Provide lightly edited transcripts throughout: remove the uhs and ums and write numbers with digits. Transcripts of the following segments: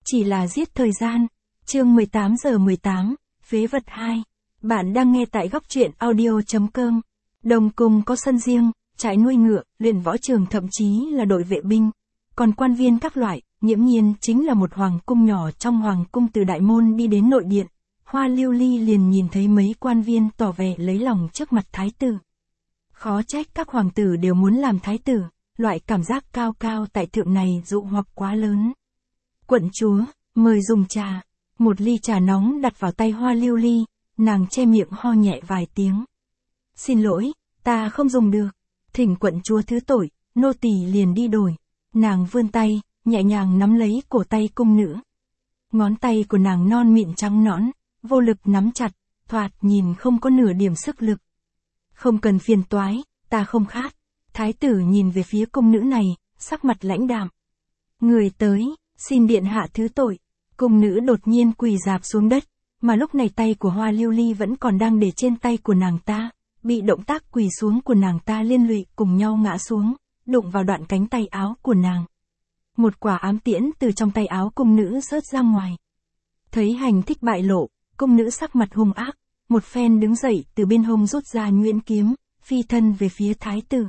chỉ là giết thời gian. Chương 18:18, Phế vật 2. Bạn đang nghe tại góc truyện audio.com. Đông cung có sân riêng, trại nuôi ngựa, luyện võ trường, thậm chí là đội vệ binh. Còn quan viên các loại, nghiễm nhiên chính là một hoàng cung nhỏ trong hoàng cung. Từ đại môn đi đến nội điện, Hoa Lưu Ly liền nhìn thấy mấy quan viên tỏ vẻ lấy lòng trước mặt thái tử. Khó trách các hoàng tử đều muốn làm thái tử, loại cảm giác cao cao tại thượng này dụ hoặc quá lớn. Quận chúa, mời dùng trà. Một ly trà nóng đặt vào tay Hoa Lưu Ly, nàng che miệng ho nhẹ vài tiếng. Xin lỗi, ta không dùng được. Thỉnh quận chúa thứ tội, nô tỳ liền đi đổi. Nàng vươn tay, nhẹ nhàng nắm lấy cổ tay cung nữ. Ngón tay của nàng non mịn trắng nõn, vô lực nắm chặt, thoạt nhìn không có nửa điểm sức lực. Không cần phiền toái, ta không khát. Thái tử nhìn về phía cung nữ này, sắc mặt lãnh đạm. Người tới, xin điện hạ thứ tội. Cung nữ đột nhiên quỳ rạp xuống đất, mà lúc này tay của Hoa Lưu Ly vẫn còn đang để trên tay của nàng ta, bị động tác quỳ xuống của nàng ta liên lụy cùng nhau ngã xuống, đụng vào đoạn cánh tay áo của nàng. Một quả ám tiễn từ trong tay áo cung nữ rớt ra ngoài. Thấy hành thích bại lộ, cung nữ sắc mặt hung ác, một phen đứng dậy từ bên hông rút ra nhuyễn kiếm, phi thân về phía thái tử.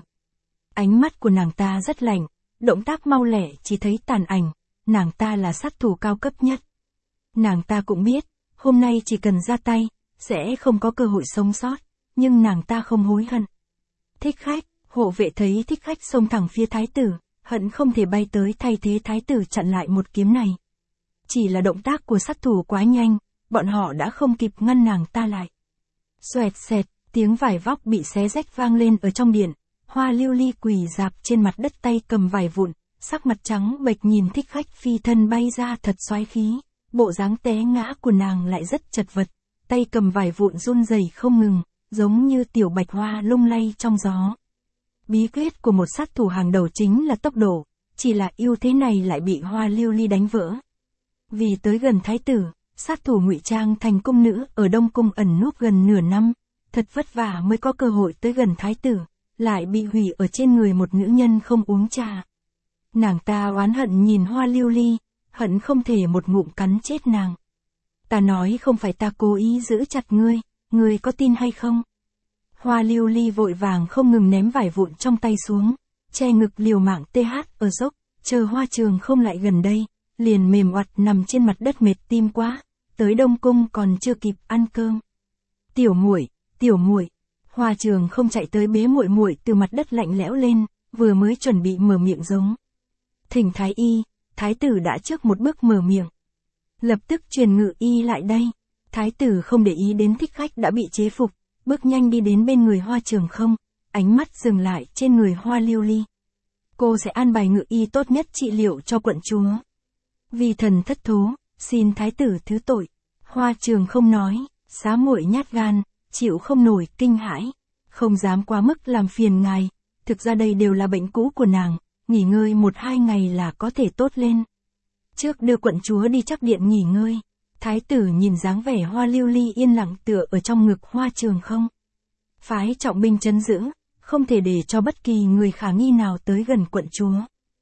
Ánh mắt của nàng ta rất lạnh, động tác mau lẹ chỉ thấy tàn ảnh, nàng ta là sát thủ cao cấp nhất. Nàng ta cũng biết, hôm nay chỉ cần ra tay, sẽ không có cơ hội sống sót, nhưng nàng ta không hối hận. Thích khách, hộ vệ thấy thích khách xông thẳng phía thái tử, hận không thể bay tới thay thế thái tử chặn lại một kiếm này. Chỉ là động tác của sát thủ quá nhanh, bọn họ đã không kịp ngăn nàng ta lại. Xoẹt xẹt, tiếng vải vóc bị xé rách vang lên ở trong điện. Hoa Lưu Ly quỳ rạp trên mặt đất, tay cầm vải vụn, sắc mặt trắng bệch nhìn thích khách phi thân bay ra thật xoái khí. Bộ dáng té ngã của nàng lại rất chật vật, tay cầm vải vụn run rẩy không ngừng, giống như tiểu bạch hoa lung lay trong gió. Bí quyết của một sát thủ hàng đầu chính là tốc độ, chỉ là ưu thế này lại bị Hoa Lưu Ly đánh vỡ. Vì tới gần thái tử, sát thủ ngụy trang thành cung nữ ở Đông Cung ẩn núp gần nửa năm, thật vất vả mới có cơ hội tới gần thái tử, lại bị hủy ở trên người một nữ nhân không uống trà. Nàng ta oán hận nhìn Hoa Lưu Ly, hận không thể một ngụm cắn chết nàng. Ta nói không phải ta cố ý giữ chặt ngươi có tin hay không? Hoa Lưu Ly vội vàng không ngừng ném vải vụn trong tay xuống, che ngực liều mạng ở dốc, chờ Hoa Trường không lại gần đây, liền mềm oặt nằm trên mặt đất mệt tim quá, tới Đông Cung còn chưa kịp ăn cơm. Tiểu muội, Hoa Trường không chạy tới bế muội muội từ mặt đất lạnh lẽo lên, vừa mới chuẩn bị mở miệng giống. Thỉnh thái y, thái tử đã trước một bước mở miệng. Lập tức truyền ngự y lại đây. Thái tử không để ý đến thích khách đã bị chế phục, bước nhanh đi đến bên người Hoa Trường không, ánh mắt dừng lại trên người Hoa Lưu Ly. Cô sẽ an bài ngự y tốt nhất trị liệu cho quận chúa. Vì thần thất thố, xin thái tử thứ tội. Hoa Trường không nói, xá muội nhát gan, chịu không nổi kinh hãi, không dám quá mức làm phiền ngài, thực ra đây đều là bệnh cũ của nàng, nghỉ ngơi 1-2 ngày là có thể tốt lên. Trước đưa quận chúa đi chắc điện nghỉ ngơi. Thái tử nhìn dáng vẻ Hoa Lưu Ly yên lặng tựa ở trong ngực Hoa Trường không. Phái trọng binh trấn giữ, không thể để cho bất kỳ người khả nghi nào tới gần quận chúa.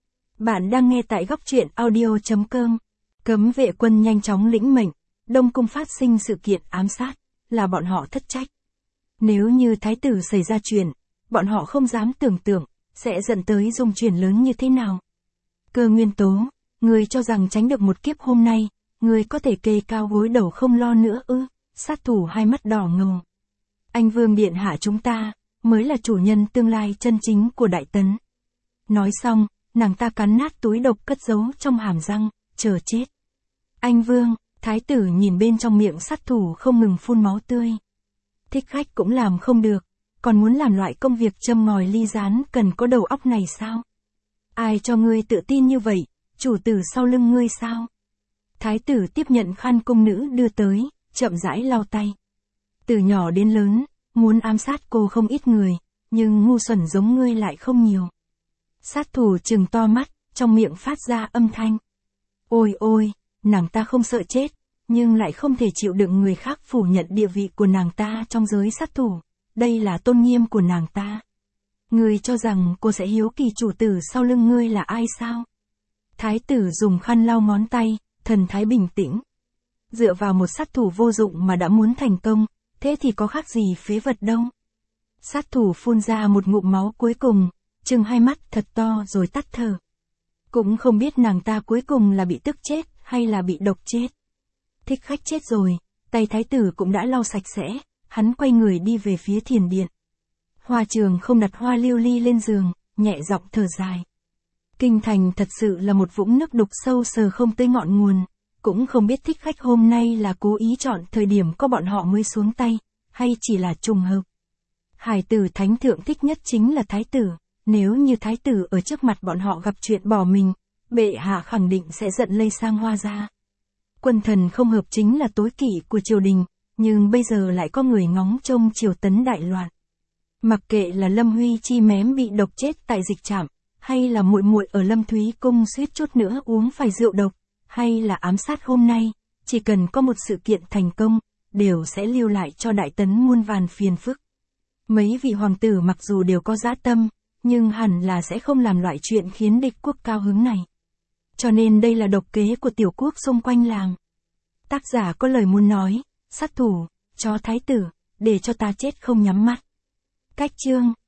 Bạn đang nghe tại góc truyện audio.com. Cấm vệ quân nhanh chóng lĩnh mệnh, Đông Cung phát sinh sự kiện ám sát, là bọn họ thất trách. Nếu như thái tử xảy ra chuyện, bọn họ không dám tưởng tượng, sẽ dẫn tới dung chuyển lớn như thế nào. Cơ Nguyên Tố, người cho rằng tránh được một kiếp hôm nay, người có thể kê cao gối đầu không lo nữa ư? Sát thủ hai mắt đỏ ngầu. Anh Vương điện hạ chúng ta, mới là chủ nhân tương lai chân chính của Đại Tấn. Nói xong, nàng ta cắn nát túi độc cất giấu trong hàm răng, chờ chết. Anh Vương, thái tử nhìn bên trong miệng sát thủ không ngừng phun máu tươi. Thích khách cũng làm không được, còn muốn làm loại công việc châm ngòi ly gián cần có đầu óc này sao? Ai cho ngươi tự tin như vậy, chủ tử sau lưng ngươi sao? Thái tử tiếp nhận khăn cung nữ đưa tới, chậm rãi lau tay. Từ nhỏ đến lớn, muốn ám sát cô không ít người, nhưng ngu xuẩn giống ngươi lại không nhiều. Sát thủ trừng to mắt, trong miệng phát ra âm thanh. Ôi ôi, nàng ta không sợ chết, nhưng lại không thể chịu đựng người khác phủ nhận địa vị của nàng ta trong giới sát thủ. Đây là tôn nghiêm của nàng ta. Ngươi cho rằng cô sẽ hiếu kỳ chủ tử sau lưng ngươi là ai sao? Thái tử dùng khăn lau ngón tay, thần thái bình tĩnh. Dựa vào một sát thủ vô dụng mà đã muốn thành công, thế thì có khác gì phế vật đâu. Sát thủ phun ra một ngụm máu cuối cùng, trừng hai mắt thật to rồi tắt thở. Cũng không biết nàng ta cuối cùng là bị tức chết hay là bị độc chết. Thích khách chết rồi, tay thái tử cũng đã lau sạch sẽ, hắn quay người đi về phía thiền điện. Hoa Trường không đặt hoa lưu ly lên giường, nhẹ giọng thở dài. Kinh thành thật sự là một vũng nước đục sâu sờ không tới ngọn nguồn, cũng không biết thích khách hôm nay là cố ý chọn thời điểm có bọn họ mới xuống tay, hay chỉ là trùng hợp. Hải tử thánh thượng thích nhất chính là thái tử, nếu như thái tử ở trước mặt bọn họ gặp chuyện bỏ mình, bệ hạ khẳng định sẽ giận lây sang Hoa gia. Quân thần không hợp chính là tối kỵ của triều đình, nhưng bây giờ lại có người ngóng trông triều tấn đại loạn. Mặc kệ là Lâm Huy Chi mém bị độc chết tại dịch trạm, hay là muội muội ở Lâm Thúy cung suýt chút nữa uống phải rượu độc, hay là ám sát hôm nay, chỉ cần có một sự kiện thành công, đều sẽ lưu lại cho đại tấn muôn vàn phiền phức. Mấy vị hoàng tử mặc dù đều có dã tâm, nhưng hẳn là sẽ không làm loại chuyện khiến địch quốc cao hứng này. Cho nên đây là độc kế của tiểu quốc xung quanh làng. Tác giả có lời muốn nói, sát thủ, cho thái tử, để cho ta chết không nhắm mắt. Cách chương